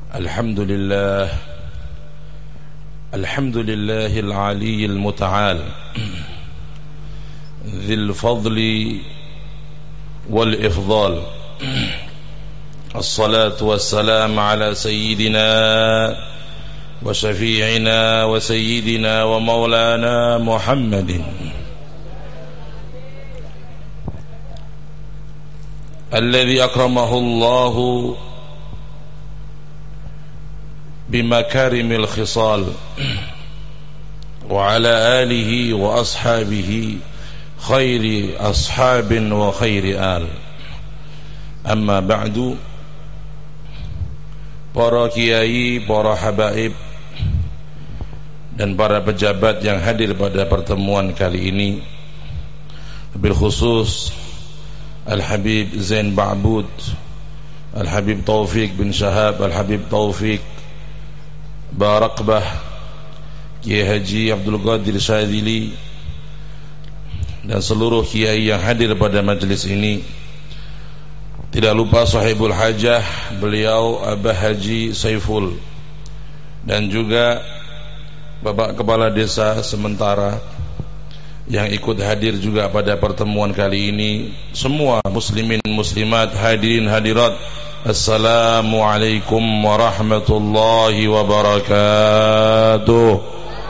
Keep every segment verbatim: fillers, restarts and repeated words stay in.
الحمد لله الحمد لله العلي المتعال ذي الفضل والإفضال الصلاة والسلام على سيدنا وشفيعنا وسيدنا ومولانا محمد الذي أكرمه الله بمكارم الخصال وعلى آله وأصحابه خير أصحاب وخير آل. أما بعد, para kiai, para habaib dan para pejabat yang hadir pada pertemuan kali ini, bil khusus Al-Habib Zain Ba'bud, Al-Habib Taufik bin Syahab, Al-Habib Taufik Barakbah, Kiai Haji Abdul Qadir Syadili, dan seluruh kiai yang hadir pada majlis ini. Tidak lupa sahibul hajah, beliau Abah Haji Saiful, dan juga Bapak Kepala Desa sementara yang ikut hadir juga pada pertemuan kali ini. Semua muslimin muslimat, hadirin hadirat, Assalamualaikum warahmatullahi wabarakatuh.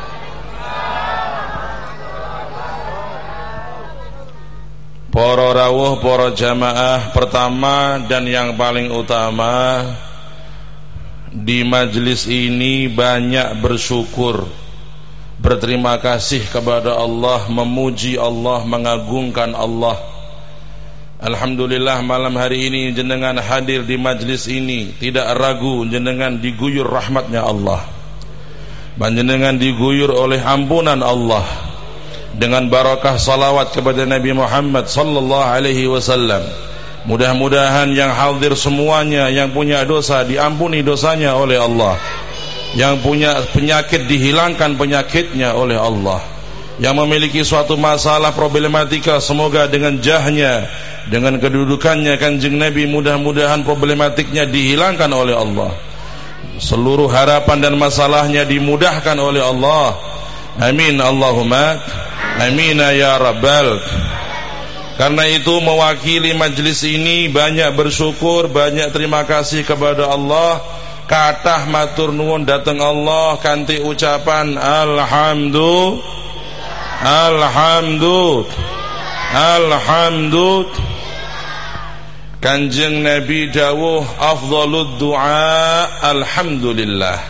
Para rawuh, para jamaah, pertama dan yang paling utama, di majlis ini banyak bersyukur, berterima kasih kepada Allah, memuji Allah, mengagungkan Allah. Alhamdulillah, malam hari ini jenengan hadir di majlis ini, tidak ragu jenengan diguyur rahmatnya Allah, jenengan diguyur oleh ampunan Allah dengan barakah salawat kepada Nabi Muhammad sallallahu alaihi wasallam. Mudah-mudahan yang hadir semuanya yang punya dosa diampuni dosanya oleh Allah, yang punya penyakit dihilangkan penyakitnya oleh Allah, yang memiliki suatu masalah problematika semoga dengan jahnya, dengan kedudukannya Kanjeng Nabi, mudah-mudahan problematiknya dihilangkan oleh Allah, seluruh harapan dan masalahnya dimudahkan oleh Allah. Amin Allahumma amin ya rabbal. Karena itu mewakili majlis ini banyak bersyukur, banyak terima kasih kepada Allah. Kathah matur nuwun dateng Allah kanthi ucapan alhamdulillah, alhamdulillah, alhamdulillah. Kanjeng Nabi dawuh afdhalud du'a alhamdulillah.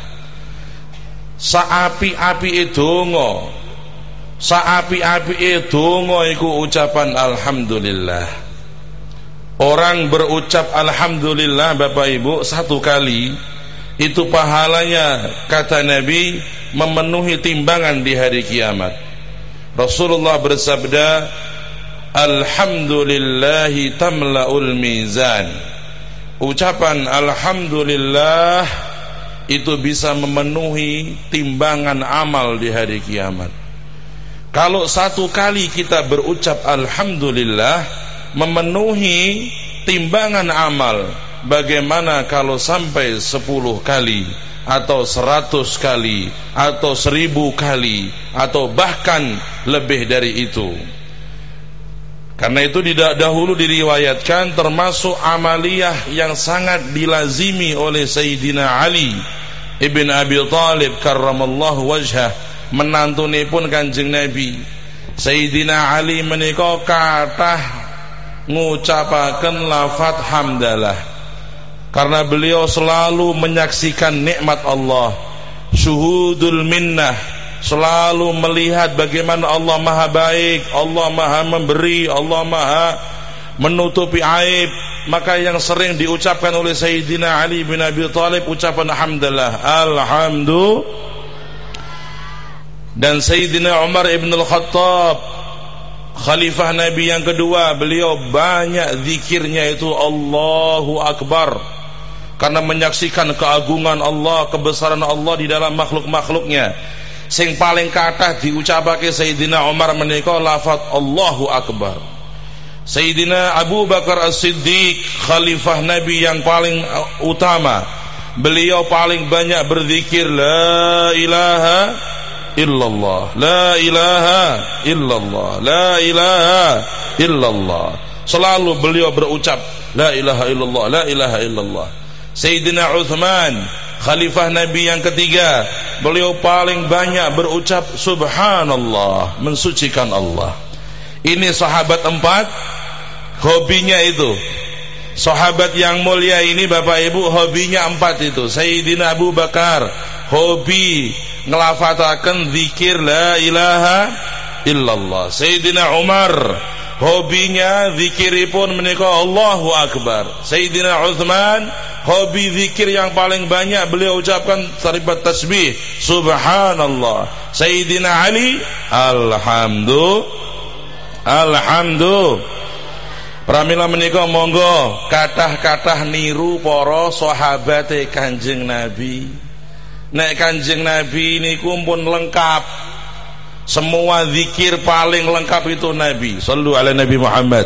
Saapi-api donga, saapi-api donga iku ucapan alhamdulillah. Orang berucap alhamdulillah Bapak Ibu satu kali, itu pahalanya kata Nabi memenuhi timbangan di hari kiamat. Rasulullah bersabda, alhamdulillahi tamla'ul mizan. Ucapan alhamdulillah itu bisa memenuhi timbangan amal di hari kiamat. Kalau satu kali kita berucap alhamdulillah memenuhi timbangan amal, bagaimana kalau sampai sepuluh kali atau seratus kali atau seribu kali atau bahkan lebih dari itu? Karena itu tidak dahulu diriwayatkan termasuk amaliyah yang sangat dilazimi oleh Sayyidina Ali ibn Abi Thalib karramallahu wajhah, menantunipun Kanjeng Nabi. Sayyidina Ali menika kathah ngucapaken lafaz hamdalah, karena beliau selalu menyaksikan nikmat Allah, syuhudul minnah, selalu melihat bagaimana Allah maha baik, Allah maha memberi, Allah maha menutupi aib. Maka yang sering diucapkan oleh Sayyidina Ali bin Abi Thalib ucapan hamdalah, alhamdulillah. Dan Sayyidina Umar ibn al-Khattab, khalifah Nabi yang kedua, beliau banyak zikirnya itu Allahu Akbar, karena menyaksikan keagungan Allah, kebesaran Allah di dalam makhluk-makhluknya. Sing paling kathah diucapake Sayyidina Umar menika lafaz Allahu Akbar. Sayyidina Abu Bakar As-Siddiq, khalifah Nabi yang paling utama, beliau paling banyak berzikir la ilaha illallah, la ilaha illallah, la ilaha illallah. Selalu beliau berucap la ilaha illallah, la ilaha illallah. Sayyidina Uthman, khalifah Nabi yang ketiga, beliau paling banyak berucap subhanallah, mensucikan Allah. Ini sahabat empat, hobinya itu. Sahabat yang mulia ini Bapak Ibu, hobinya empat itu. Sayyidina Abu Bakar, hobi ngelafataken zikir la ilaha illallah. Sayyidina Umar, hobinya zikiripun menika Allahu Akbar. Sayyidina Uthman, hobi zikir yang paling banyak beliau ucapkan saribat tasbih subhanallah. Sayyidina Ali, alhamdulillah, alhamdulillah. Pramila menika monggo kathah-kathah niru para sahabate Kanjeng Nabi. Nek Kanjeng Nabi niku pun lengkap. Semua zikir paling lengkap itu Nabi. Shallu ala Nabi Muhammad.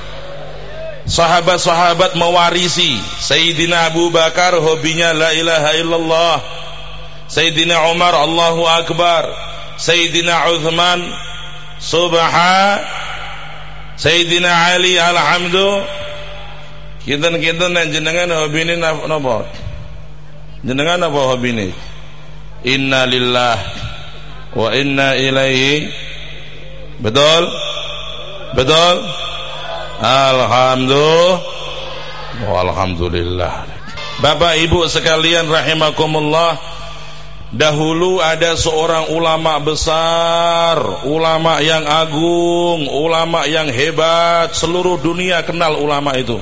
Sahabat-sahabat mewarisi. Sayyidina Abu Bakar hobinya la ilaha illallah. Sayyidina Umar Allahu Akbar. Sayyidina Uthman subhan. Sayyidina Ali alhamdulillah. Kinten-kinten jenengan hobine napa? Jenengan apa hobine? Inna lillah wa inna ilaihi. Betul? Betul? Alhamdulillah. Alhamdulillah. Bapak Ibu sekalian rahimakumullah, dahulu ada seorang ulama besar, ulama yang agung, ulama yang hebat, seluruh dunia kenal ulama itu.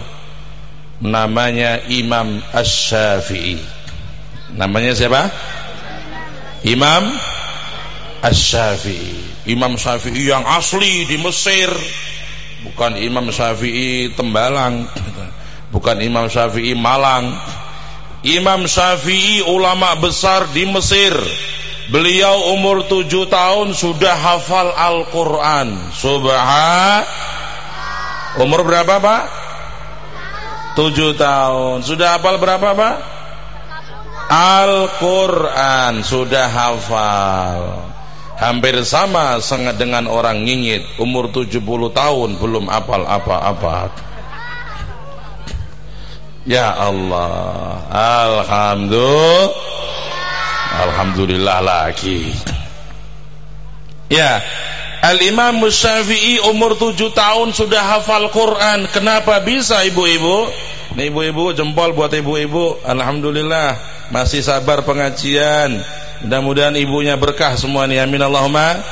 Namanya Imam Asy-Syafi'i. Namanya siapa? Imam Asy-Syafi'i. Imam Syafi'i yang asli di Mesir, bukan Imam Syafi'i Tembalang, bukan Imam Syafi'i Malang. Imam Syafi'i ulama besar di Mesir. Beliau umur tujuh tahun sudah hafal Al-Quran. Subhan. Umur berapa Pak? Tujuh tahun. Sudah hafal berapa Pak? Al-Quran sudah hafal. Hampir sama sangat dengan orang ngingit, umur tujuh puluh tahun belum hafal apa-apa. Ya Allah, alhamdulillah, alhamdulillah lagi. Ya, Al-Imam Syafi'i umur tujuh tahun sudah hafal Quran. Kenapa bisa ibu-ibu? Nih ibu-ibu, jempol buat ibu-ibu. Alhamdulillah, masih sabar pengajian. Mudah-mudahan ibunya berkah semua nih, amin Allahumma.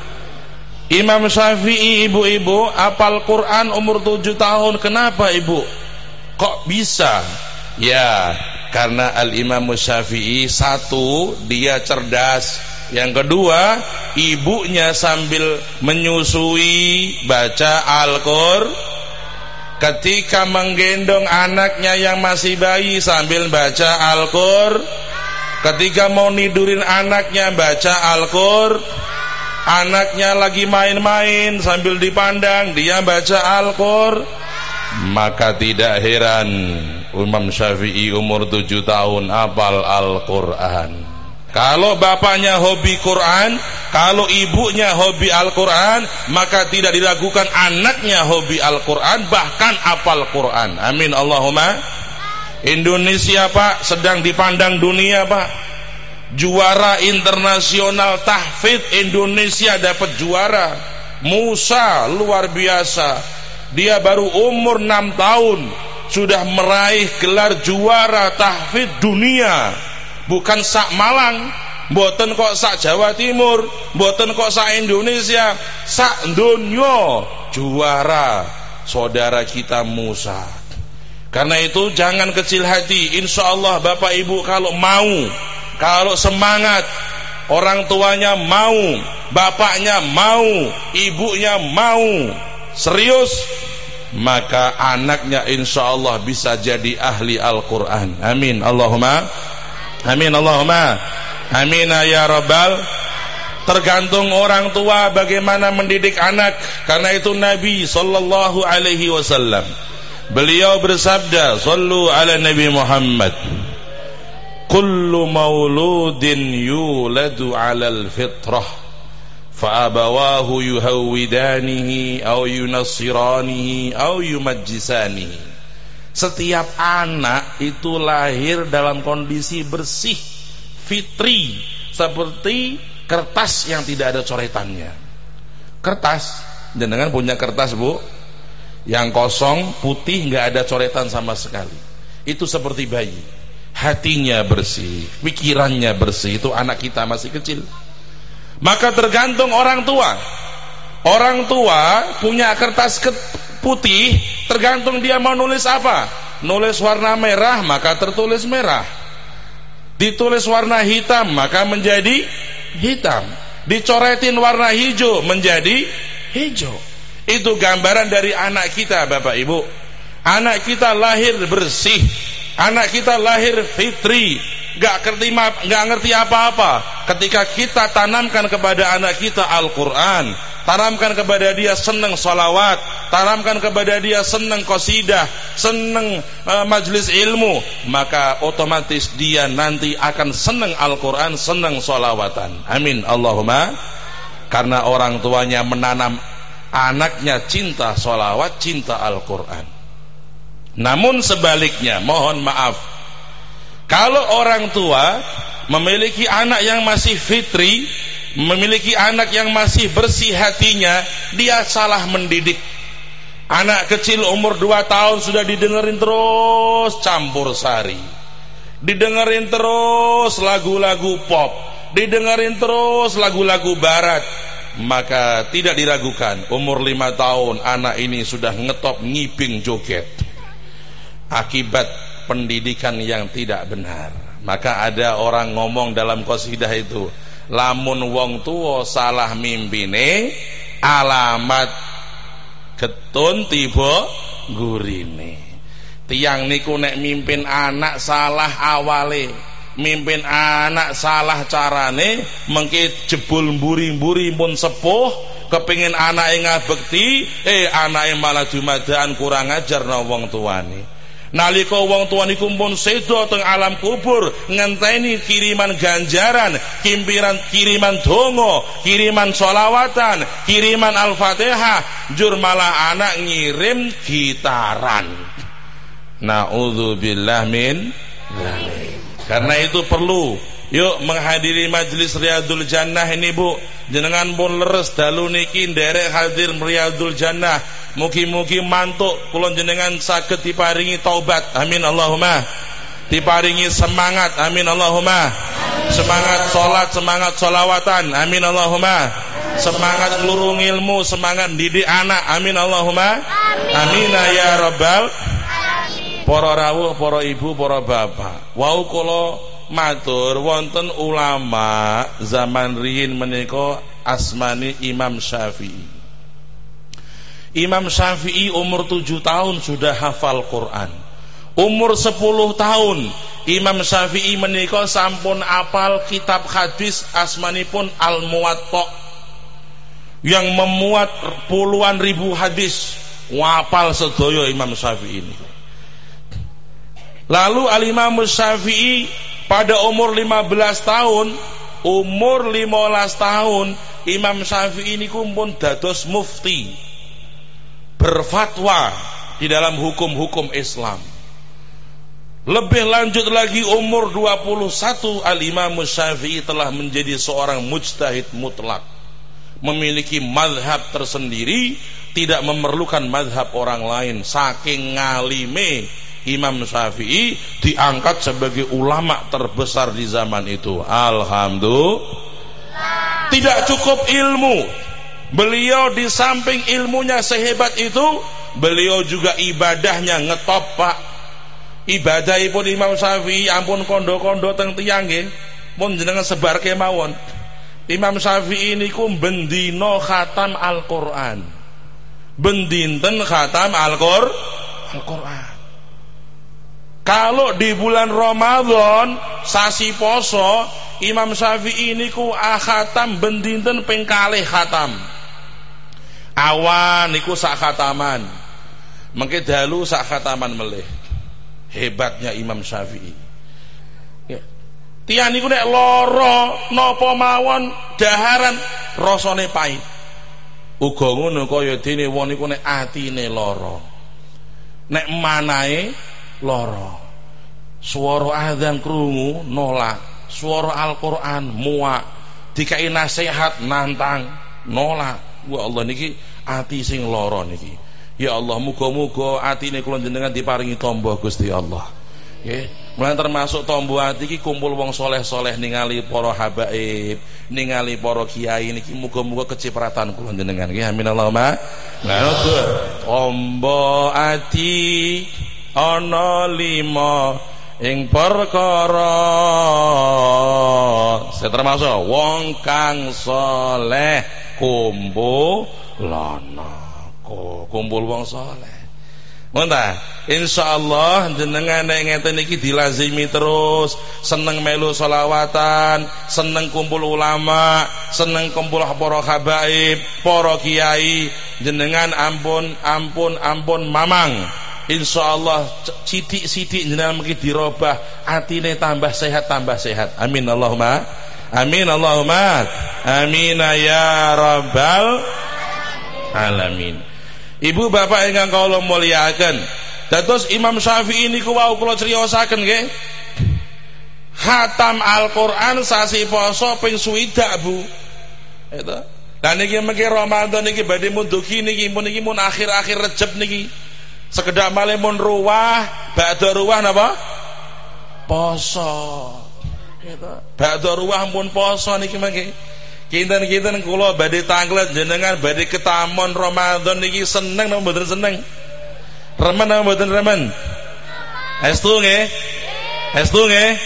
Imam Syafi'i ibu-ibu hafal Quran umur tujuh tahun. Kenapa ibu? Kok bisa? Ya, karena Al-Imam Syafi'i satu, dia cerdas. Yang kedua, ibunya sambil menyusui baca Al-Qur'an. Ketika menggendong anaknya yang masih bayi sambil baca Al-Qur'an. Ketika mau nidurin anaknya baca Al-Qur'an. Anaknya lagi main-main sambil dipandang dia baca Al-Qur'an. Maka tidak heran Imam Syafi'i umur tujuh tahun hafal Al-Quran. Kalau bapaknya hobi Quran, kalau ibunya hobi Al-Quran, maka tidak diragukan anaknya hobi Al-Quran, bahkan hafal Quran. Amin Allahumma. Indonesia Pak sedang dipandang dunia Pak. Juara internasional tahfidz Indonesia dapat juara. Musa luar biasa. Dia baru umur enam tahun sudah meraih gelar juara tahfidz dunia. Bukan sak Malang, mboten kok sak Jawa Timur, mboten kok sak Indonesia, sak donya juara saudara kita Musa. Karena itu jangan kecil hati. Insyaallah Bapak Ibu kalau mau, kalau semangat, orang tuanya mau, bapaknya mau, ibunya mau, serius, maka anaknya insyaallah bisa jadi ahli Al-Quran. Amin Allahumma. Amin Allahumma. Amin ya Rabbal. Tergantung orang tua bagaimana mendidik anak. Karena itu Nabi sallallahu alaihi wasallam, beliau bersabda, sallu ala Nabi Muhammad, kullu mauludin yuladu 'alal fitrah fa abawahu yuhawwidanihi aw yunassiranihi aw yumajjisanihi. Setiap anak itu lahir dalam kondisi bersih, fitri, seperti kertas yang tidak ada coretannya. Kertas, jenengan punya kertas Bu, yang kosong, putih, nggak ada coretan sama sekali. Itu seperti bayi, hatinya bersih, pikirannya bersih. Itu anak kita masih kecil. Maka tergantung orang tua. Orang tua punya kertas putih, tergantung dia mau nulis apa. Nulis warna merah, maka tertulis merah. Ditulis warna hitam, maka menjadi hitam. Dicoretin warna hijau, menjadi hijau. Itu gambaran dari anak kita, Bapak Ibu. Anak kita lahir bersih, anak kita lahir fitri, gak ngerti gak ngerti apa-apa. Ketika kita tanamkan kepada anak kita Al-Quran, tanamkan kepada dia senang salawat, tanamkan kepada dia senang qasidah, senang uh, majlis ilmu, maka otomatis dia nanti akan senang Al-Quran, senang salawatan. Amin Allahumma. Karena orang tuanya menanam anaknya cinta salawat, cinta Al-Quran. Namun sebaliknya, mohon maaf, kalau orang tua memiliki anak yang masih fitri, memiliki anak yang masih bersih hatinya, dia salah mendidik. Anak kecil umur dua tahun sudah didengerin terus campur sari, didengerin terus lagu-lagu pop, didengerin terus lagu-lagu barat. Maka tidak diragukan, umur lima tahun anak ini sudah ngetop ngiping joget, akibat pendidikan yang tidak benar. Maka ada orang ngomong dalam qasidah itu, lamun wong tuwa salah mimpine, alamat getun tiba gurine. Tiang niku nek mimpin anak salah awale, mimpin anak salah carane, mengke jebul mburi-mburi pun sepuh, kepingin anake ngabekti, eh anake malah dumadaan kurang ajar nang wong tuane. Nalika wong tuwa niku pun sedo teng alam kubur, ngenteni kiriman ganjaran, kimpiran kiriman donga, kiriman sholawatan, kiriman Al-Fatihah, jur malah anak ngirim gitaran. Na'udzubillah min dzalik. Karena itu perlu yuk menghadiri majelis Riyadul Jannah ini Bu. Jenengan pun leres dalu niki nderek hadir Riyadul Jannah. Mugi-mugi mantuk kula jenengan saged diparingi taubat. Amin Allahumma. Diparingi semangat. Amin Allahumma. Semangat salat, semangat sholawatan. Amin Allahumma. Semangat nglurung ilmu, semangat didik anak. Amin Allahumma. Amin ya rabbal alamin. Para rawuh, para ibu, para bapak, wau kula matur wonten ulama zaman riyin menika asmani Imam Syafi'i. Imam Syafi'i umur tujuh tahun sudah hafal Quran. Umur sepuluh tahun Imam Syafi'i menika sampun apal kitab hadis asmanipun Al-Muwatta yang memuat puluhan ribu hadis. Wapal sedaya Imam Syafi'i ini. Lalu Al-Imam Syafi'i pada umur lima belas tahun, umur lima belas tahun Imam Syafi'i ini pun dados mufti, berfatwa di dalam hukum-hukum Islam. Lebih lanjut lagi umur dua puluh satu Al-Imam Syafi'i telah menjadi seorang mujtahid mutlak, memiliki mazhab tersendiri, tidak memerlukan mazhab orang lain. Saking ngalime Imam Syafi'i diangkat sebagai ulama terbesar di zaman itu. Alhamdulillah. Tidak cukup ilmu, beliau di samping ilmunya sehebat itu, beliau juga ibadahnya ngetop Pak. Ibadahipun Imam Syafi'i ampun kondo-kondo teng tiyang nggih, pun jenengan sebarke mawon. Imam Syafi'i niku bendina khatam Al-Qur'an. Bendinten khatam Al-Qur'an. Al-Qur'an. Kalau di bulan Ramadan sasi poso, Imam Syafi'i niku khatam bendinten ping kalih khatam. Awan niku sak khataman. Mengke dalu sak khataman melih. Hebatnya Imam Syafi'i. Ya, Tiyang niku nek lara napa mawon daharan rasane pahit. Uga ngono kaya dene wong niku nek atine lara. Nek manahe lara. Swara azan krungu nolak, swara Al-Qur'an muak, dikai nasihat nantang nolak. Wah Allah niki ati sing lara niki. Ya Allah muga-muga atine kula jenengan diparingi tamba Gusti Allah. Nggih. Mulane termasuk tombo ati iki kumpul wong soleh-soleh ningali para habaib, ningali para kiai niki muga-muga kecipratan kula jenengan nggih. Amin Allahumma. Nah, tombo ati ana lima ing perkara saya termasuk wong kang soleh kumpulana kumpul wong soleh. Ngono insyaallah jenengan nek ngeten iki dilazimi terus, seneng melu selawatan, seneng kumpul ulama, seneng kumpul para habaib, para kiai, jenengan ampun ampun ampun mamang. Insyaallah sithik-sithik jenengan mungkin dirobah, atine tambah sehat tambah sehat. Amin Allahumma. Amin Allahumma. Amin ya rabbal alamin. Ibu bapak ingkang kula mulyakaken, dados Imam Syafi'i niku wau kula criyosaken nggih. Khatam Al-Qur'an sasi poso ping swidak, Bu. Eta. Lah niki mengki Ramadan niki badhe munduki niki mun niki mun akhir-akhir Rejab niki. Sekedap malih mun ruwah, ba'da ruwah napa? Poso. Gitu. Ba'da ruwah mun poso niki mangke. Kinten-kinten kula badhe tanglet jenengan badhe ketamon Ramadan niki seneng napa mboten seneng? Remen napa mboten remen? Estu nggih? Estu nggih?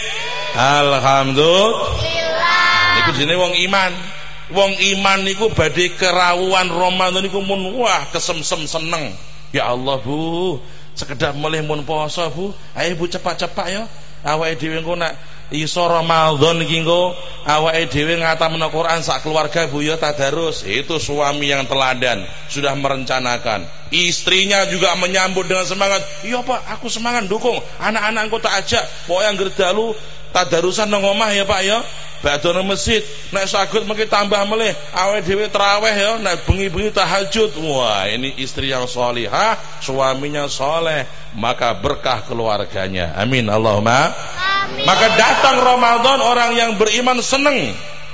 Alhamdulillah. Niku jenenge wong iman. Wong iman niku badhe kerawuhan Ramadan niku mun wah kesemsem seneng. Ya Allah Bu, sekedap mulih mun poso Bu. Ayo Bu cepat-cepat ya. Awake dhewe engko nak iso Ramadan iki engko awake dhewe ngatamno Quran sak keluarga Bu ya tadarus. Itu suami yang teladan, sudah merencanakan. Istrinya juga menyambut dengan semangat. Iya Pak, aku semangat dukung. Anak-anakku tak ajak. Pokoke anggere dalu tadarusan nang omah ya Pak ya. Badhe nang masjid, nek saged mengki tambah melih awake dhewe tarawih ya, nek bengi-bengi tahajud. Wah, ini istri yang salihah, suaminya soleh, maka berkah keluarganya. Amin Allahumma. Amin. Maka datang Ramadan orang yang beriman seneng.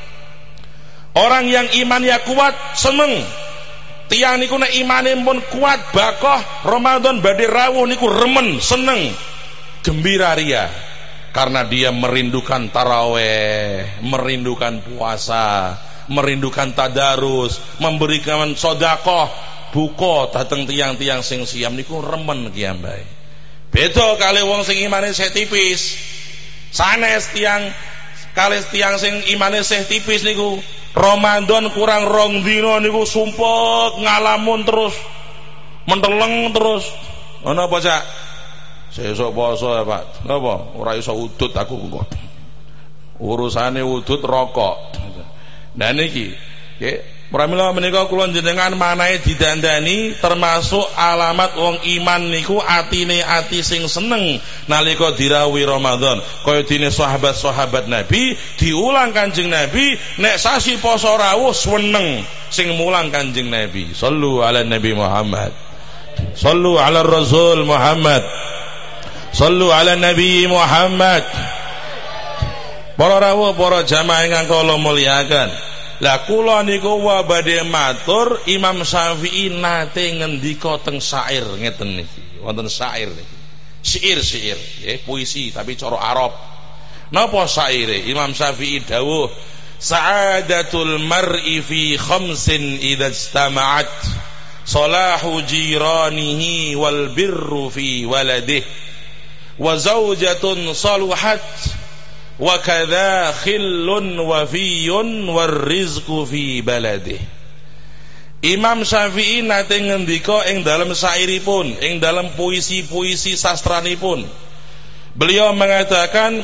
Orang yang imannya kuat seneng. Tiyang niku nek imane pun kuat bakoh Ramadan badhe rawuh niku remen, seneng, gembira ria. Karena dia merindukan taraweh, merindukan puasa, merindukan tadarus, memberikan sedekah, buka dateng tiang-tiang sing siam niku remen kiambai. Beda kali wong sing imane sih tipis. Sanes tiang kali tiang sing imane sih tipis niku Ramadan kurang rong dina niku sumpek ngalamun terus, menteleng terus. Ana apa Cak? Sesuk poso ya Pak. Napa? Ora iso udut aku kok. Urusane udut rokok. Nah niki, nggih, pramila menika kula jenengan manahe didandani termasuk alamat wong iman niku atine ati sing seneng nalika dirawuhi Ramadan. Kaya dene sahabat-sahabat Nabi diulang Kanjeng Nabi nek sasi poso rawuh seneng sing mulang Kanjeng Nabi. Shallu ala Nabi Muhammad. Shallu ala Rasul Muhammad. Sallu ala Nabi Muhammad. Para rawuh, para jamaah ingkang kula mulyakaken. Lah kula niku wa badhe matur Imam Syafi'i nate ngendika teng syair ngeten niki. Wonten syair niki. Syair-syair, nggih, puisi tapi cara Arab. Napa syaire? Imam Syafi'i dawuh, "Sa'adatul mar'i fi khamsin idza istama'at. Salahu jiranihi wal birru fi waladihi. Wa zaujatun saluhat wa kadza khillun wafiyun warizqu fi baladih." Imam Syafi'i nate ngendika ing dalam syairipun, ing dalam puisi-puisi sastranipun. Beliau mengatakan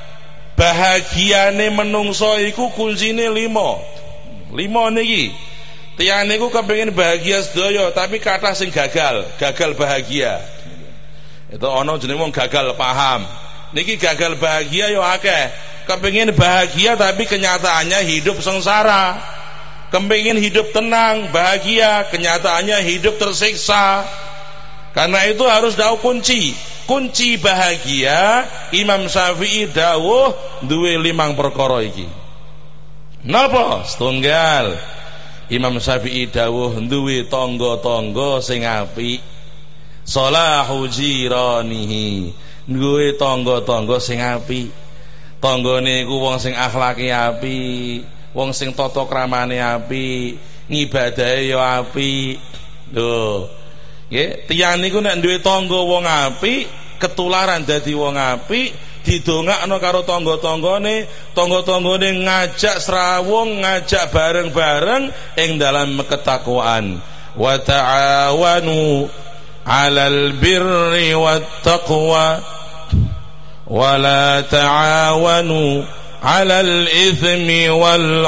bahagiane menungso iku kuncine lima. Lima niki. Tiyang niku kepengin bahagia sedaya tapi kathah sing gagal, gagal bahagia. Itu ono jenenge wong gagal paham, niki gagal bahagia yo akeh. Kepengin bahagia tapi kenyataannya hidup sengsara. Kepengin hidup tenang, bahagia, kenyataannya hidup tersiksa. Karena itu harus tahu kunci. Kunci bahagia Imam Syafi'i dawuh duwe limang perkara iki. Napa? Setunggal. Imam Syafi'i dawuh duwe tangga-tangga sing apik. Salahu jiranihi. Duwe tangga-tangga sing apik. Tanggane iku wong sing akhlake apik, wong sing tata kramane apik, ngibadahe ya apik. Lho. Nggih, tiyang niku nek duwe tangga wong apik, ketularan dadi wong apik, didongakno karo tangga-tanggane, tangga-tanggane ngajak srawung, ngajak bareng-bareng ing dalam ketakwaan. Wa ta'awanu 'alal birri wat taqwa wa la ta'awanu 'alal itsmi wal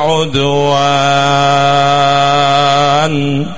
'udwan.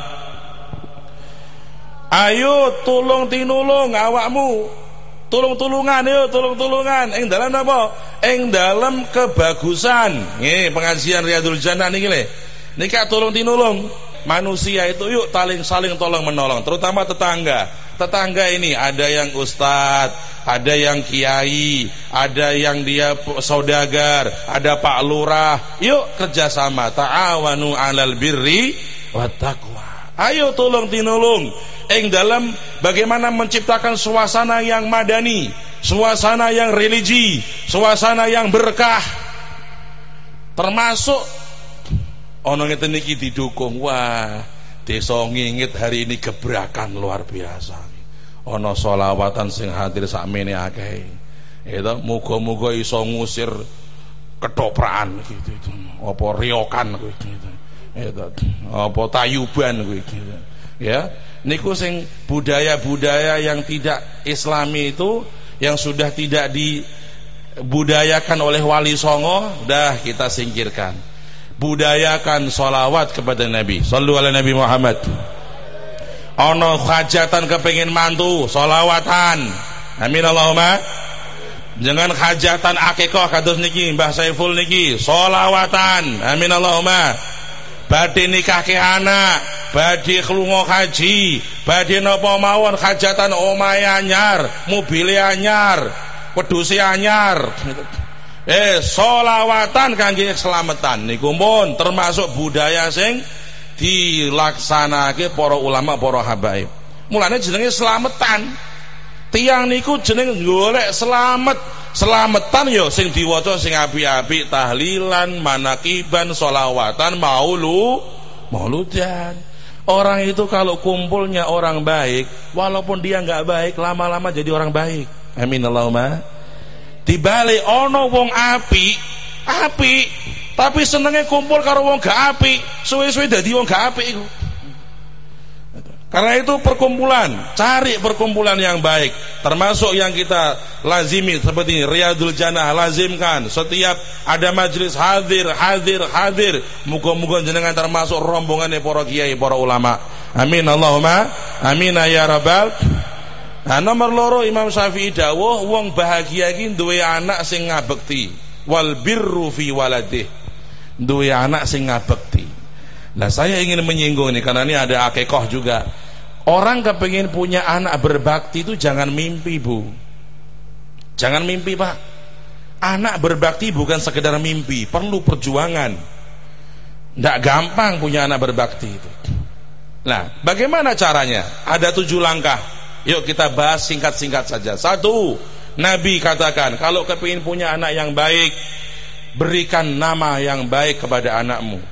Ayo tulung tinulung awakmu. Tulung-tulungan yo, tulung-tulungan ing dalam apa? Ing dalam kebagusan. Nggih, pengajian Riyadul Jannah niki lho. Niki tulung tinulung. Manusia itu yuk saling saling tolong menolong, terutama tetangga. Tetangga ini ada yang ustadz, ada yang kiai, ada yang dia saudagar, ada Pak Lurah. Yuk kerjasama. Ta'awanu 'alal birri wat taqwa. Ayo tolong tinulung ing dalam bagaimana menciptakan suasana yang madani, suasana yang religi, suasana yang berkah. Termasuk ono ngeten niki didukung. Wah, desa Ngingit hari ini gebrakan luar biasa. Ono sholawatan sing hadir sakmene akeh. Itu muga-muga iso ngusir ketoprakan gitu. Apa riokan kuwi gitu. Itu apa tayuban kuwi gitu. Ya, niku sing budaya-budaya yang tidak Islami itu, yang sudah tidak dibudayakan oleh Wali Songo, dah kita singkirkan. Budayakan sholawat kepada Nabi. Shallu ala Nabi Muhammad. Ono hajatan kepengin mantu, sholawatan. Amin Allahumma. Jangan hajatan akikah kados niki Mbah Saiful niki, sholawatan. Amin Allahumma. Badhe nikahke anak, badhe lunga haji, badhe napa mawon hajatan omahe anyar, mobile anyar, wedhuse anyar. Eh, sholawatan kangge keselamatan niku pun termasuk budaya sing dilaksanake para ulama, para habaib. Mulane jenenge selamatan. Tiang niku jeneng golek selamat. Selamatan yo sing diwaca sing apik-apik, tahlilan, manakiban, sholawatan, maulu, mauludan. Orang itu kalau kumpulnya orang baik, walaupun dia enggak baik, lama-lama jadi orang baik. Amin Allahumma. Dibalik ono wong api, api, tapi senenge kumpul karo wong gak api, suwe-suwe dadi wong gak api iku. Karena itu perkumpulan, cari perkumpulan yang baik, termasuk yang kita lazimi seperti ini, Riyadul Jannah lazimkan. Setiap ada majelis hadir, hadir, hadir. Muga-muga jenengan termasuk rombongannya para kiai, para ulama. Amin Allahumma, amin ya rabbal. Nah, nomor loro Imam Syafi'i dawuh wong bahagia iki duwe anak sing ngabekti. Wal birru fi waladih. Duwe anak sing ngabekti. Nah, saya ingin menyinggung ini karena ini ada akikah juga. Orang kepengin punya anak berbakti itu jangan mimpi, Bu. Jangan mimpi, Pak. Anak berbakti bukan sekedar mimpi, perlu perjuangan. Tidak gampang punya anak berbakti itu. Nah, bagaimana caranya? Ada tujuh langkah. Yuk kita bahas singkat-singkat saja. Satu, Nabi katakan, kalau kepingin punya anak yang baik, berikan nama yang baik kepada anakmu.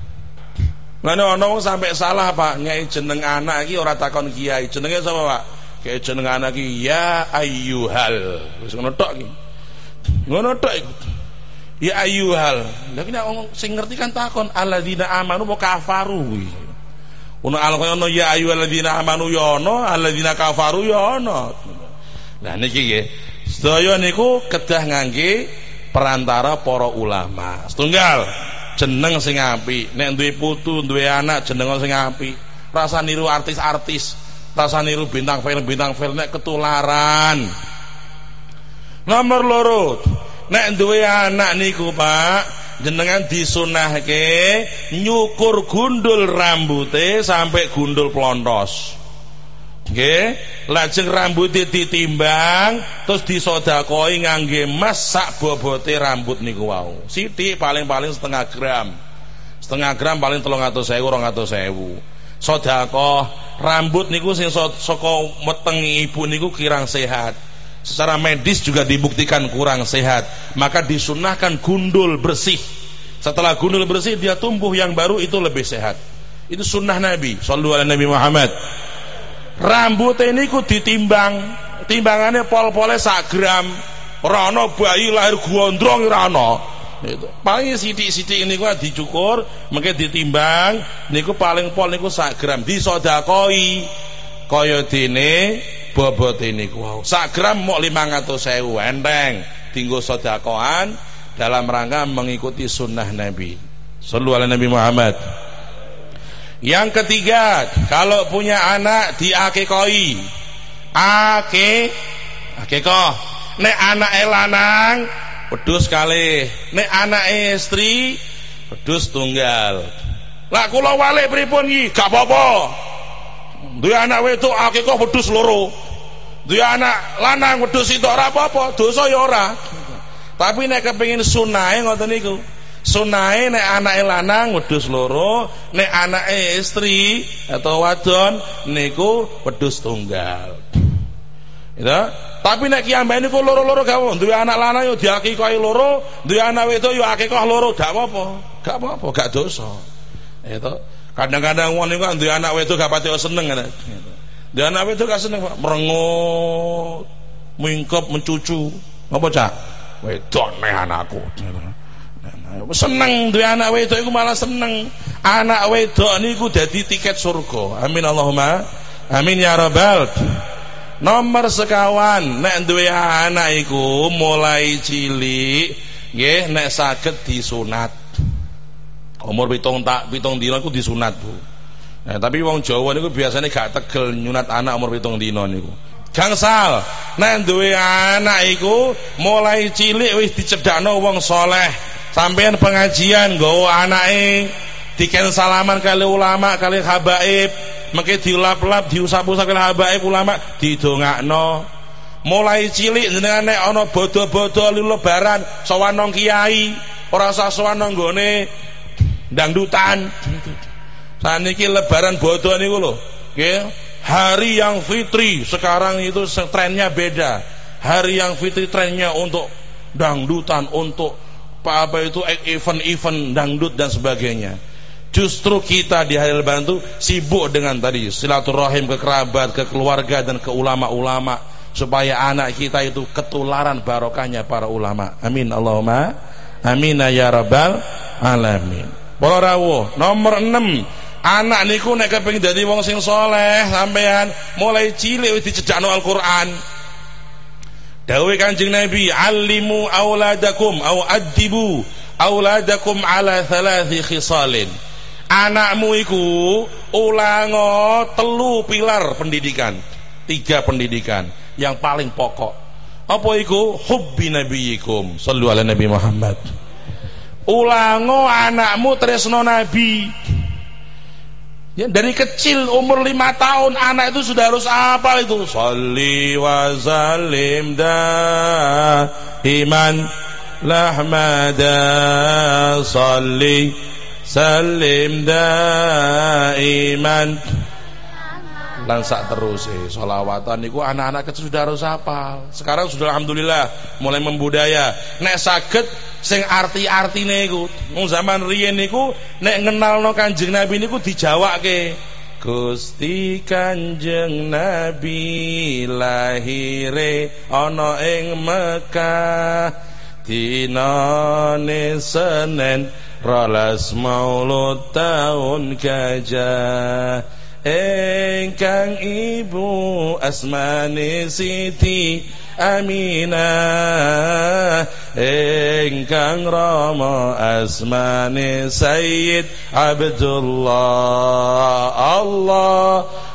Mana orang sampai salah, Pak, nyai jeneng anak iki ora takon kiai. Jenenge sapa, Pak? Kiai jeneng anak iki ya ayyuhal. Wis ngono tok iki. Ngono tok iku. Ya ayyuhal. Lah nek wong sing ngerti kan takon alladzina amanu wa kafaru kuwi. Ono al-qono ya ayyuhalladzina amanu ya ono, alladzina kafaru ya ono. Lah niki nggih. Sedaya niku kedah ngangge perantara para ulama. Setunggal jeneng sing apik. Nek duwe putu, duwe anak jeneng sing apik. Rasa niru artis-artis, rasa niru bintang film-bintang film nek ketularan. Nomor loro, nek duwe anak niku Pak, jenengan disunahke nyukur gundul rambute sampai gundul plontos. Nggih, lajeng rambute ditimbang terus disodakoi ngangge emas sak bobote rambut niku wau. Sithik paling-paling setengah gram. Setengah gram paling telung atus ewu, rong atus ewu. Sedekah rambut niku sing saka weteng ibu niku kirang sehat. Secara medis juga dibuktikan kurang sehat, maka disunahkan gundul bersih. Setelah gundul bersih dia tumbuh yang baru, itu lebih sehat. Itu sunnah Nabi. Shallu ala Nabi Muhammad. Rambut ini ku ditimbang, timbangannya pol-pole sak gram. Ora ana bayi lahir gondrong ora ana. Itu paling sithik-sithik niku dicukur, mengke ditimbang niku paling pol niku sak gram, disodakoi kaya dene bobote niku wau. Sak gram mok limang atus ewu, enteng dinggo sedekahan dalam rangka mengikuti sunnah Nabi. Shallu ala Nabi Muhammad. Yang ketiga, kalau punya anak diakekoi. Ake akekah. Nek anake lanang wedhus kalih, nek anake istri wedhus tunggal. Lah kula walik pripun iki? Gak apa-apa. Duwe anak wedok akekah wedhus loro. Duwe anak lanang wedhus sitok ora apa-apa, dosa ya ora. Tapi nek kepengin sunahe ngoten niku. Sunahe nek anake lanang wedhus loro, nek anake istri atau wadon niku wedhus tunggal. Gitu? Tapi nek kiambae niku loro-loro gak apa, duwe anak lanang yo diakikahi loro, duwe anak wedok yo akikah loro, gak apa-apa. Gak apa-apa, gak dosa. Gitu? Kadang-kadang wong niku duwe anak wedok gak pati seneng kan. Gitu. Duwe anak wedok gak seneng, Pak. Merengut, mingkep, mencucu. Apa cak? Wedok nek anakku. Seneng duwe anak wedok iku malah seneng. Anak wedok niku dadi tiket surga. Amin Allahumma amin ya rabbal. Nomor sekawan, nek duwe anak iku mulai cilik nggih nek saged disunat. Umur pitung tak pitung dina iku disunat, Bu. Nah, tapi wong Jawa niku biasanya gak tegel nyunat anak umur pitung dina niku. Gangsal, nek duwe anak iku mulai cilik wis dicedhakno wong saleh. Sampeyan pengajian nggawa anake diken salaman kali ulama kali habaib, mengke dilap-lap diusap-usap kali habaib ulama didongakno. Mulai cilik jenengan nek ana bodo-bodo lebaran sowan nang kiai, ora usah sowan nang nggone dangdutan. Saniki lebaran bodo niku lho, nggih. Hari yang fitri sekarang itu trennya beda. Hari yang fitri trennya untuk dangdutan, untuk apa itu event-event dangdut dan sebagainya. Justru kita di hari lebaran itu sibuk dengan tadi silaturahim ke kerabat, ke keluarga dan ke ulama-ulama, supaya anak kita itu ketularan barokahnya para ulama. Amin Allahumma amin ya rabbal alamin. Para rawuh, nomor enam, anak niku nek kepengin dadi wong sing saleh sampean mulai cilik wis dicedhakno Al-Qur'an. Dawuh Kanjeng Nabi, "Allimu auladakum au addibu auladakum ala thalathi khisalin." Anakmu iku ulango telu pilar pendidikan, tiga pendidikan yang paling pokok. Apa iku? Hubbi nabiyikum, sallu ala Nabi Muhammad. Ulango anakmu tresno Nabi. Ya, dari kecil umur lima tahun anak itu sudah harus hafal itu. Sholli wa sallim daiman lahmada, sholli sallim daiman. Lansak terus eh sholawatan niku anak-anak kecil sudah harus hafal. Sekarang sudah alhamdulillah mulai membudaya. Nek saged sing arti-artine iku wong zaman riyen niku nek ngenalno Kanjeng Nabi niku dijawake. Gusti Kanjeng Nabi lahire ana ing Mekah dinane Senin rolas Maulud taun Gajah. Engkang ibu asmane Siti Aminah, engkang rama asmane Sayyid Abdullah.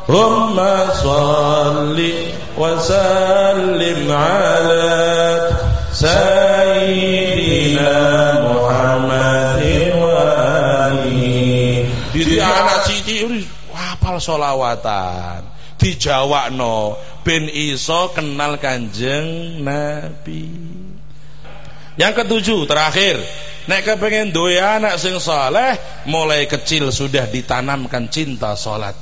Allahumma shalli wa sallim ala sayyidina Muhammadin wa alihi. Dadi anak cici hafal sholawatan, dijawakno ben iso kenal Kanjeng Nabi. Yang ketujuh terakhir, nek kepengen duwe anak sing saleh, mulai kecil sudah ditanamkan cinta salat.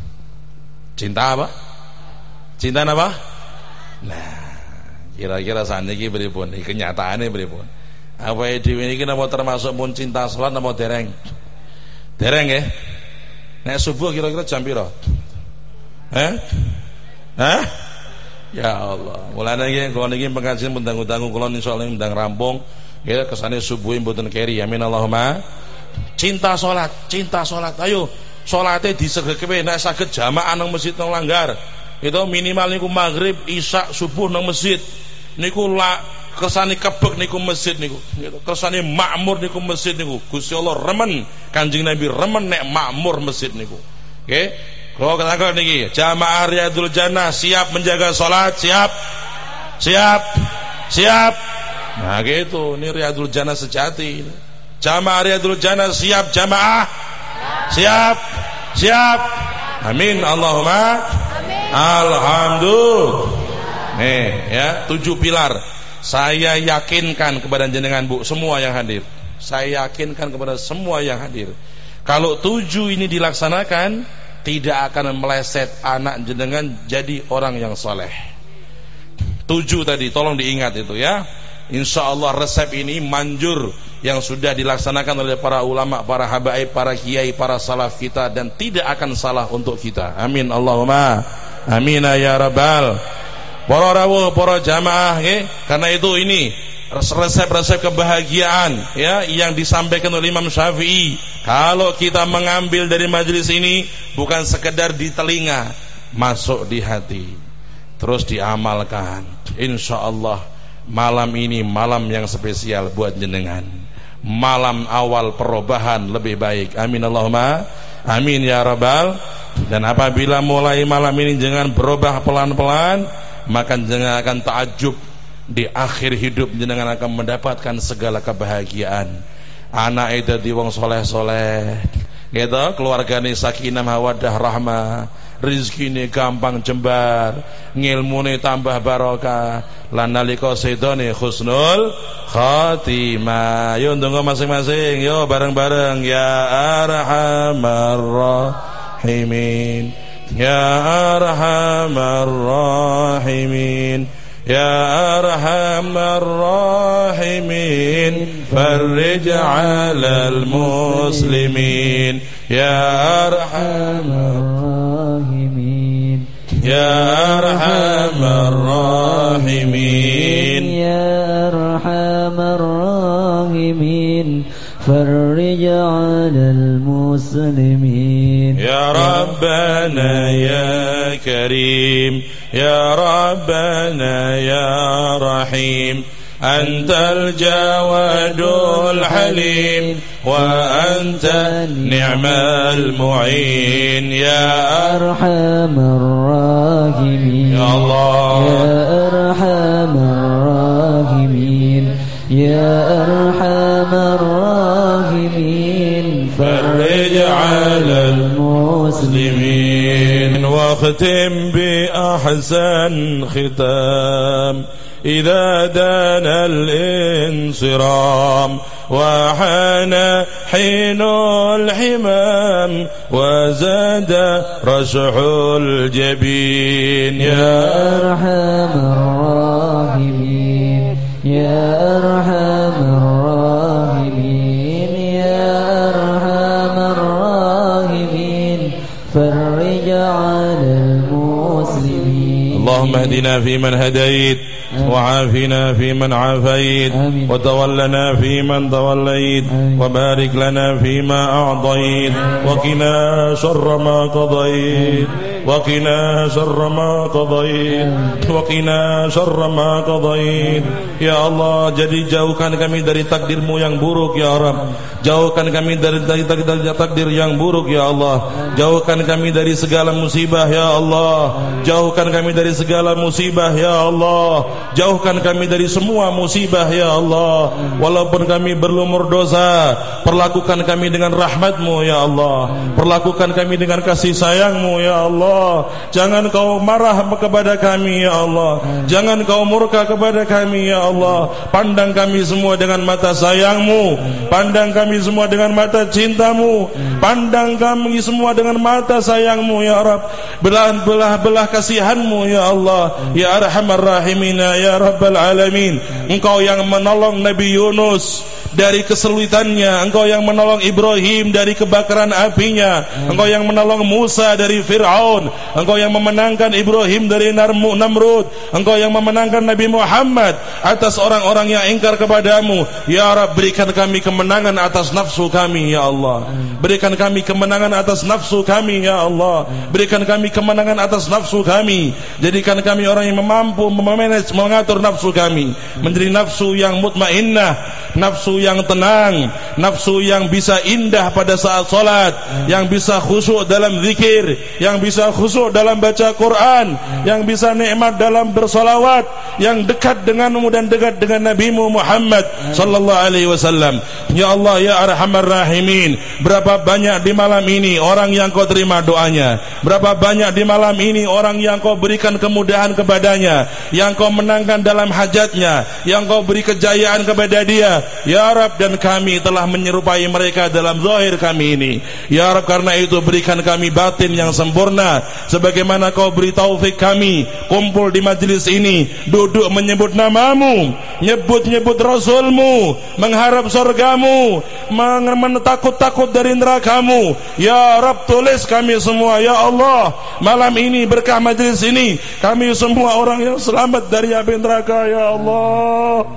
Cinta apa? Cinta apa? Nah, kira-kira saniki pripun? Iki kenyataane pripun? Awake dhewe iki napa termasuk pun cinta salat napa dereng? Dereng nggih. Nek subuh kira-kira jam pira? Hah? Hah? Ya Allah. Mulane iki kula niki pengajian mundang-undangu kula insyaallah ndang rampung, ya kesane subuh mboten keri. Amin Allahumma. Cinta salat, cinta salat. Ayo salate disegeke nek saged jamaah nang masjid nang langgar. Itu minimal niku maghrib, isya, subuh nang masjid. Niku la kersane kebek niku masjid niku. Kersane makmur niku masjid niku. Gusti Allah remen, Kanjeng Nabi remen nek makmur masjid niku. Oke. Kalau katakan niki, jamaah Riyadul Jannah siap menjaga salat, siap. Siap. Siap. Nah gitu, ini Riyadul Jannah sejati. Jamaah Riyadul Jannah siap jamaah. Siap. Siap. Amin Allahumma. Amin. Alhamdulillah. Nih ya, tujuh pilar. Saya yakinkan kepada jenengan Bu, semua yang hadir. Saya yakinkan kepada semua yang hadir. Kalau tujuh ini dilaksanakan, tidak akan meleset anak jenengan jadi orang yang soleh. Tujuh tadi, tolong diingat itu ya. Insya Allah resep ini manjur yang sudah dilaksanakan oleh para ulama, para habaib, para kiai, para salaf kita, dan tidak akan salah untuk kita. Amin Allahumma amin ya rabbal. Para rawuh, para jamaah, ya. Karena itu ini resep-resep kebahagiaan ya yang disampaikan oleh Imam Syafi'i. Kalau kita mengambil dari majelis ini bukan sekedar di telinga, masuk di hati, terus diamalkan. Insya Allah malam ini malam yang spesial buat jenengan, malam awal perubahan lebih baik. Amin Allahumma amin ya rabbal. Dan apabila mulai malam ini jangan berubah pelan-pelan, maka jangan akan takjub, di akhir hidup jenengan akan mendapatkan segala kebahagiaan. Anak itu di wong soleh-soleh gitu, keluargane sakinah mawaddah rahmah, rezekine gampang jembar, ngilmune tambah barokah, lan nalika sedone husnul khatimah. Yo ndonga masing-masing, yo bareng-bareng. Ya arhamar rahimin, ya arhamar rahimin, ya arhamar rahimin, farij 'alal muslimin, ya arhamar rahimin, ya arhamar rahimin, ya arhamar rahimin, farij 'alal muslimin. Ya Rabbana ya Karim, ya Rabbana ya Rahim, Antal Jawadul Halim, wa anta ni'mal mu'in, ya arhamar rahimin, ya Allah, ya arhamar rahimin, ya arhamar rahimin, farij 'alal muslimin. واختم بأحسن ختام إذا دان الانصرام وحان حين الحمام وزاد رشح الجبين. يا أرحم الراحمين، يا أرحم الراحمين، يا أرحم الراحمين، فرج على المسلمين. اللهم اهدنا فيمن هديت، وعافنا فيمن عافيت، وتولنا فيمن توليت، وبارك لنا فيما أعطيت، وقنا شر ما قضيت. وقنا شر ما قضيت وقنا شر ما قضيت. Ya Allah, jadi jauhkan kami dari takdirmu yang buruk ya Rabb. Jauhkan kami dari, dari takdir, takdir yang buruk ya Allah. Jauhkan kami dari segala musibah ya Allah. Jauhkan kami dari segala musibah ya Allah. Jauhkan kami dari semua musibah ya Allah. Walaupun kami berlumur dosa, perlakukan kami dengan rahmat-Mu ya Allah. Perlakukan kami dengan kasih sayang-Mu ya Allah. Jangan Kau marah kepada kami ya Allah. Jangan Kau murka kepada kami ya Allah. Pandang kami semua dengan mata sayang-Mu. Pandang kami semua dengan mata cinta-Mu. Pandang kami semua dengan mata sayang-Mu ya Rabb. Belah-belah-belah kasihan-Mu ya Allah. Ya Arhamar Rahimin ya Rabbal Alamin. Engkau yang menolong Nabi Yunus dari kesulitannya. Engkau yang menolong Ibrahim dari kebakaran apinya. Engkau yang menolong Musa dari Fir'aun. Engkau yang memenangkan Ibrahim dari Namrud. Engkau yang memenangkan Nabi Muhammad atas orang-orang yang ingkar kepadamu. Ya Rabb, berikan kami kemenangan atas nafsu kami ya Allah. Berikan kami kemenangan atas nafsu kami ya Allah. Berikan kami kemenangan atas nafsu kami. Jadikan kami orang yang mampu memanage, mengatur nafsu kami menjadi nafsu yang mutmainnah, nafsu yang tenang, nafsu yang bisa indah pada saat salat, yang bisa khusyuk dalam zikir, yang bisa khusyuk dalam baca Quran, yang bisa nikmat dalam bersolawat, yang dekat denganmu dan dekat dengan Nabi-Mu Muhammad sallallahu alaihi wasallam. Ya Allah ya Arhamar Rahimin, berapa banyak di malam ini orang yang Kau terima doanya. Berapa banyak di malam ini orang yang Kau berikan kemudahan kepadanya, yang Kau menangkan dalam hajatnya, yang Kau beri kejayaan kepada dia. Ya Rabb, dan kami telah menyerupai mereka dalam zahir kami ini. Ya Rabb, karena itu berikan kami batin yang sempurna, sebagaimana Kau beri taufik kami kumpul di majlis ini, duduk menyebut namamu, nyebut-nyebut Rasulmu, mengharap surgamu, menetakut-takut dari nerakamu. Ya Rabb, tulis kami semua ya Allah. Malam ini berkah majlis ini, kami semua orang yang selamat dari api neraka ya Allah.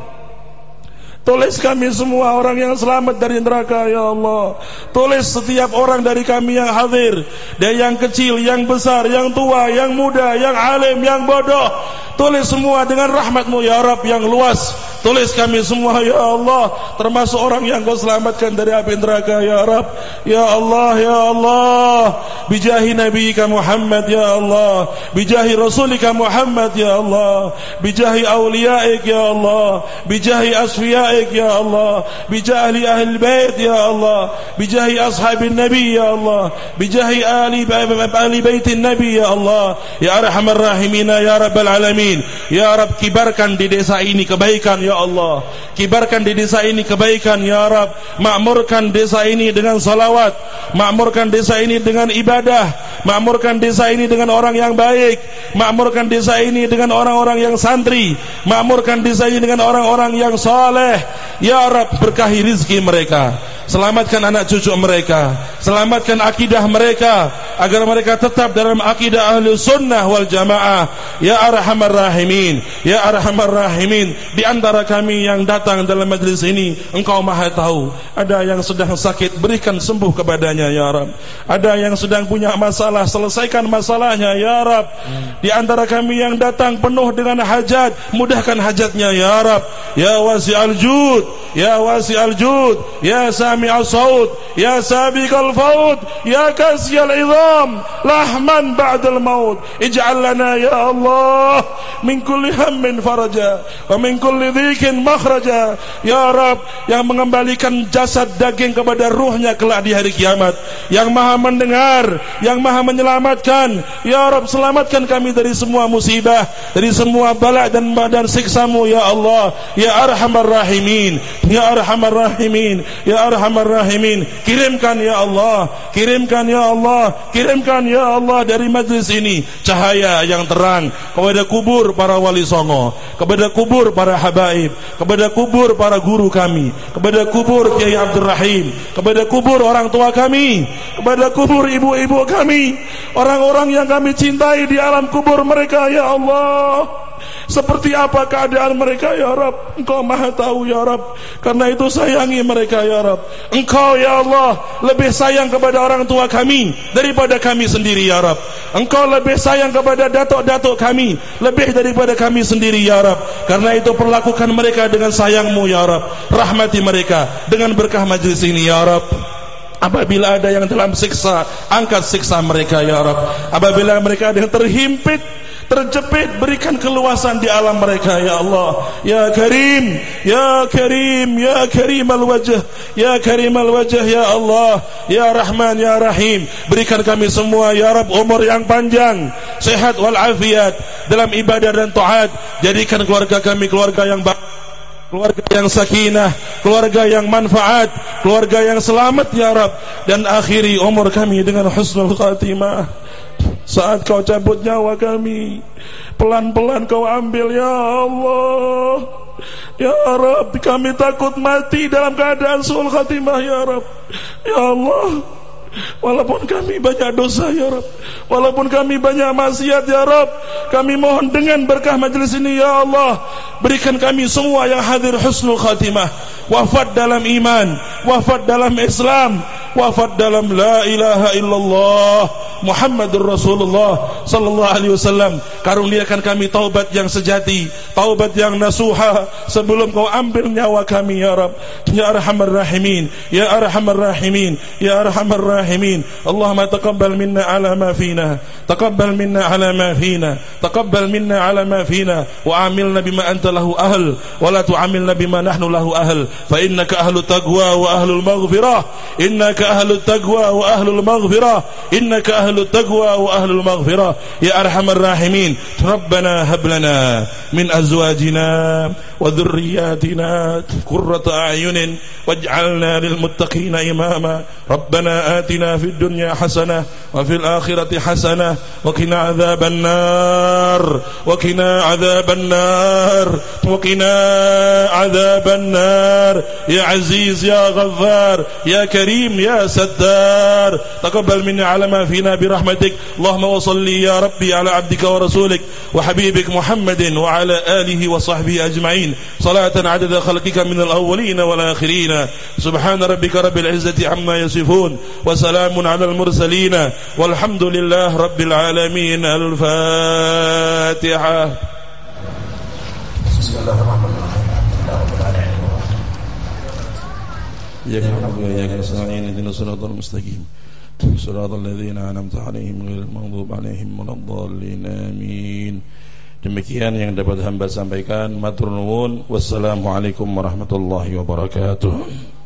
Tulis kami semua orang yang selamat dari neraka ya Allah. Tulis setiap orang dari kami yang hadir, dan yang kecil, yang besar, yang tua, yang muda, yang alim, yang bodoh. Tulis semua dengan rahmat-Mu ya Rabb yang luas. Tulis kami semua ya Allah, termasuk orang yang Kau selamatkan dari api neraka ya Rabb. Ya Allah ya Allah, bijahi Nabiyika Muhammad ya Allah, bijahi Rasulika Muhammad ya Allah, bijahi awliyaik ya Allah, bijahi asfiyaik ya Allah, bijahi ahli bait ya Allah, bijahi ashabin Nabi ya Allah, bijahi ahli ahli baitin Nabi ya Allah. Ya Arhamar Rahimin ya Rabbal Alamin. Ya Rabb, kibarkan di desa ini kebaikan ya Allah. Kibarkan di desa ini kebaikan ya Rabb. Makmurkan desa ini dengan salawat, makmurkan desa ini dengan ibadah, makmurkan desa ini dengan orang yang baik, makmurkan desa ini dengan orang-orang yang santri, makmurkan desa ini dengan orang-orang yang saleh. Ya Rabb, berkahi rizki mereka, selamatkan anak cucu mereka, selamatkan akidah mereka, agar mereka tetap dalam akidah ahli sunnah wal jamaah. Ya Arhamar Rahimin, Ya Arhamar Rahimin. Di antara kami yang datang dalam majlis ini, Engkau maha tahu. Ada yang sedang sakit, berikan sembuh kepadanya ya Rabb. Ada yang sedang punya masalah, selesaikan masalahnya ya Rabb. Di antara kami yang datang penuh dengan hajat, mudahkan hajatnya ya Rabb. Ya wasi'al jud, Ya wasi'al jud, Ya sami'al saut, Ya sabiqal faut, Ya kasiyal idham, lahman ba'dal maut. Ij'al lana ya Allah min kulli hammin faraja wa min kulli dhikin makhraja. Ya Rabb, yang mengembalikan jasad daging kepada ruhnya kelak di hari kiamat, yang maha mendengar, yang maha menyelamatkan. Ya Rabb, selamatkan kami dari semua musibah, dari semua bala dan badan siksa-Mu ya Allah. Ya Arhamar Rahimin, Ya Arhamar Rahimin, Ya Arhamar Rahimin. Kirimkan ya Allah, kirimkan ya Allah, kirimkan ya Allah dari majlis ini cahaya yang terang kepada kubur para wali songo, kepada kubur para habaib, kepada kubur para guru kami, kepada kubur Kiai Abdul Rahim, kepada kubur orang tua kami, kepada kubur ibu-ibu kami, orang-orang yang kami cintai di alam kubur mereka ya Allah. seperti apa keadaan mereka ya Rabb. Engkau maha tahu ya Rabb. Karena itu sayangi mereka ya Rabb. Engkau ya Allah lebih sayang kepada orang tua kami daripada kami sendiri ya Rabb. Engkau lebih sayang kepada datuk-datuk kami lebih daripada kami sendiri ya Rabb. Karena itu perlakukan mereka dengan sayangmu ya Rabb. Rahmati mereka dengan berkah majlis ini ya Rabb. Apabila ada yang dalam siksa, angkat siksa mereka ya Rabb. Apabila mereka ada yang terhimpit, terjepit, berikan keluasan di alam mereka ya Allah. Ya Karim, Ya Karim, Ya Karim al-wajh, Ya Karim al-wajh ya Allah. Ya Rahman, Ya Rahim, berikan kami semua ya Rabb umur yang panjang, sehat walafiat dalam ibadah dan taat. Jadikan keluarga kami keluarga yang baik, keluarga yang sakinah, keluarga yang manfaat, keluarga yang selamat ya Rabb. Dan akhiri umur kami dengan husnul khatimah. Saat kau cabut nyawa kami, pelan-pelan kau ambil ya Allah. Ya Rabb, kami takut mati dalam keadaan suul khatimah ya Rabb. Ya Allah, walaupun kami banyak dosa ya Rabb, walaupun kami banyak maksiat ya Rabb, kami mohon dengan berkah majlis ini ya Allah, berikan kami semua yang hadir husnul khatimah, wafat dalam iman, wafat dalam Islam, wafat dalam la ilaha illallah Muhammadur Rasulullah sallallahu alaihi wasallam. Karuniakan kami taubat yang sejati, taubat yang nasuha sebelum kau ambil nyawa kami ya Rabb. Ya Arhamar Rahimin, Ya Arhamar Rahimin, Ya Arhamar Rahimin. Allahumma taqabbal minna ala ma fina, taqabbal minna ala ma fina, taqabbal minna ala ma fina, wa amilna bima anta lahu ahl, wa la tu'amilna bima nahnu lahu ahl. Fa innaka ahlut taqwa wa ahlul maghfirah, innaka ahlut taqwa wa ahlul maghfirah, innaka ahlut taqwa wa ahlul maghfirah. Ya Arhamar Rahimin, Rabbana hab lana min azwajina wa dhurriyyatina qurrata a'yunin waj'alna lil muttaqina imama. Rabbana atina fid dunya hasanah wa fil akhirati hasanah wa qina adzaban nar wa qina adzaban nar wa qina adzaban nar. Ya Aziz, Ya Ghaffar, Ya Karim, Ya Sattar, taqabbal minna ala ma fina برحمتك. اللهم وصل يا ربي على عبدك ورسولك وحبيبك محمد وعلى آله وصحبه أجمعين صلاة عدد خلقك من الأولين والآخرين. سبحان ربك رب العزة عما يصفون وسلام على المرسلين والحمد لله رب العالمين. الفاتحة. بسم الله الرحمن الرحيم. إياك نعبد وإياك نستعين اهدنا الصراط المستقيم صراط الذين أنعمت عليهم غير المغضوب عليهم ولا-الضالين. Amin. Demikian yang dapat hamba sampaikan. Matur nuwun. Wassalamualaikum warahmatullahi wabarakatuh.